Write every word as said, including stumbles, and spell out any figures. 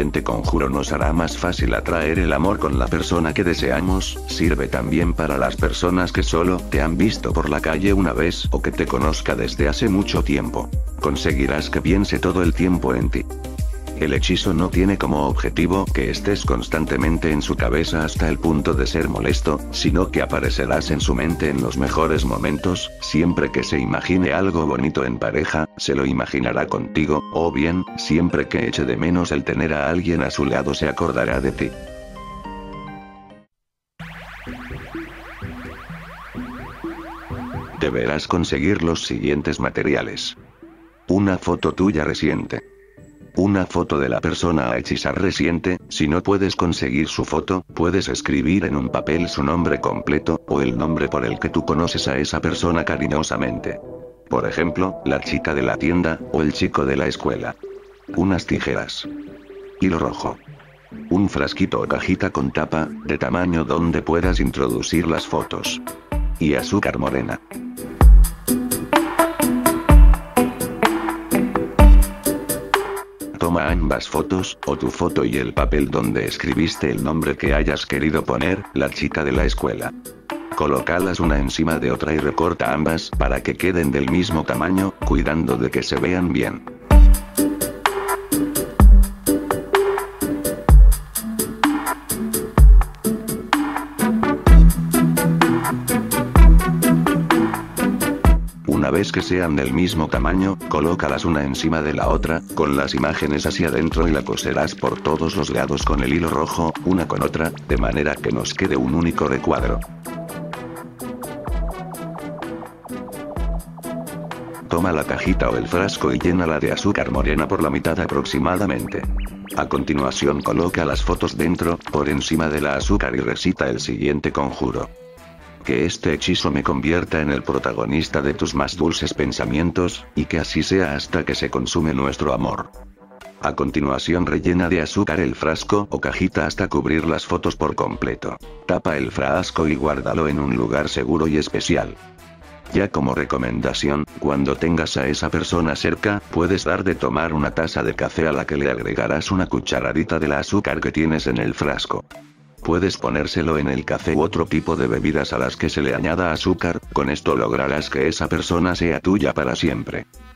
siguiente conjuro nos hará más fácil atraer el amor con la persona que deseamos. Sirve también para las personas que solo te han visto por la calle una vez o que te conozca desde hace mucho tiempo. Conseguirás que piense todo el tiempo en ti. El hechizo no tiene como objetivo que estés constantemente en su cabeza hasta el punto de ser molesto, sino que aparecerás en su mente en los mejores momentos. Siempre que se imagine algo bonito en pareja, se lo imaginará contigo, o bien, siempre que eche de menos el tener a alguien a su lado se acordará de ti. Deberás conseguir los siguientes materiales. Una foto tuya reciente. Una foto de la persona a hechizar reciente. Si no puedes conseguir su foto, puedes escribir en un papel su nombre completo, o el nombre por el que tú conoces a esa persona cariñosamente. Por ejemplo, la chica de la tienda, o el chico de la escuela. Unas tijeras. Hilo rojo. Un frasquito o cajita con tapa, de tamaño donde puedas introducir las fotos. Y azúcar morena. Toma ambas fotos, o tu foto y el papel donde escribiste el nombre que hayas querido poner, la chica de la escuela. Colócalas una encima de otra y recorta ambas para que queden del mismo tamaño, cuidando de que se vean bien. Una vez que sean del mismo tamaño, colócalas una encima de la otra, con las imágenes hacia adentro y la coserás por todos los lados con el hilo rojo, una con otra, de manera que nos quede un único recuadro. Toma la cajita o el frasco y llénala de azúcar morena por la mitad aproximadamente. A continuación coloca las fotos dentro, por encima de la azúcar y recita el siguiente conjuro. Que este hechizo me convierta en el protagonista de tus más dulces pensamientos, y que así sea hasta que se consume nuestro amor. A continuación rellena de azúcar el frasco o cajita hasta cubrir las fotos por completo. Tapa el frasco y guárdalo en un lugar seguro y especial. Ya como recomendación, cuando tengas a esa persona cerca, puedes dar de tomar una taza de café a la que le agregarás una cucharadita del azúcar que tienes en el frasco. Puedes ponérselo en el café u otro tipo de bebidas a las que se le añada azúcar, con esto lograrás que esa persona sea tuya para siempre.